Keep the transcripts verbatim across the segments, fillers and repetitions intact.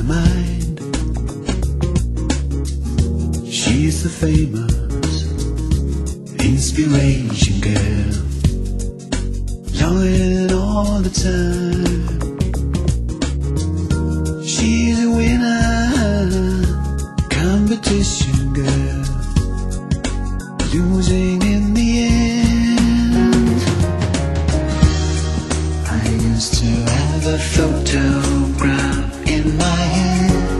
mind. She's the famous inspiration girl, yelling all the time. She's a winner, competition girl, losing in the end. I used to have a photograph in my hand.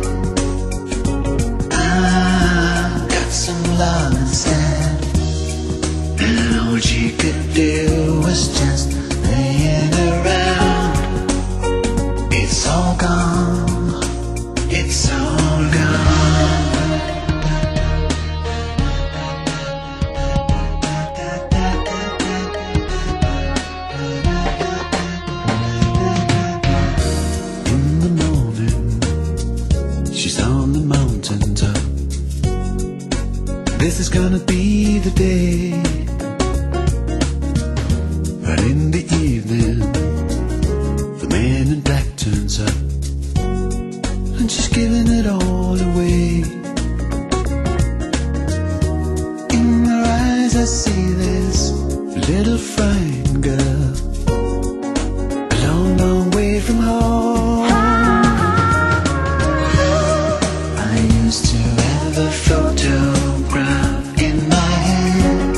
I got some love instead, and all she could do was just laying around. It's all gone, it's all gone. In the morning, she's on the mountaintop. This is gonna be the day. But in the evening, the man in black turns up, and she's giving it all away. In her eyes I see this little frightened girl, a long, long way from home. I used to have a photograph in my hand.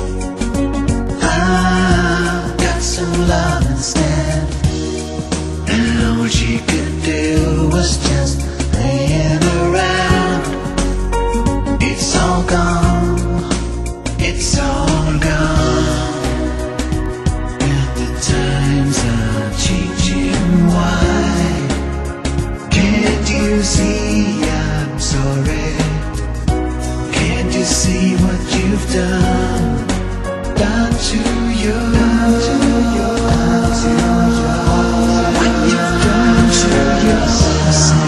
I got some love instead, and all she could do was just laying around. It's all gone, it's all gone. And the times are changing. Why can't you see I'm sorry? Can't you see what you've done, done to you, done to you, done to you, what you've done to yourself?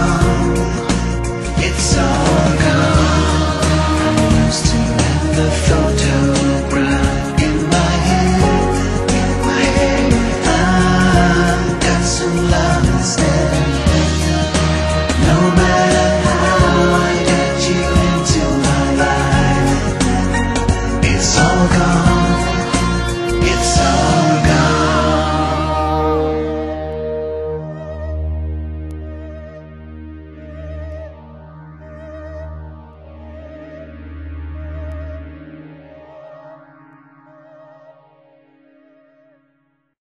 The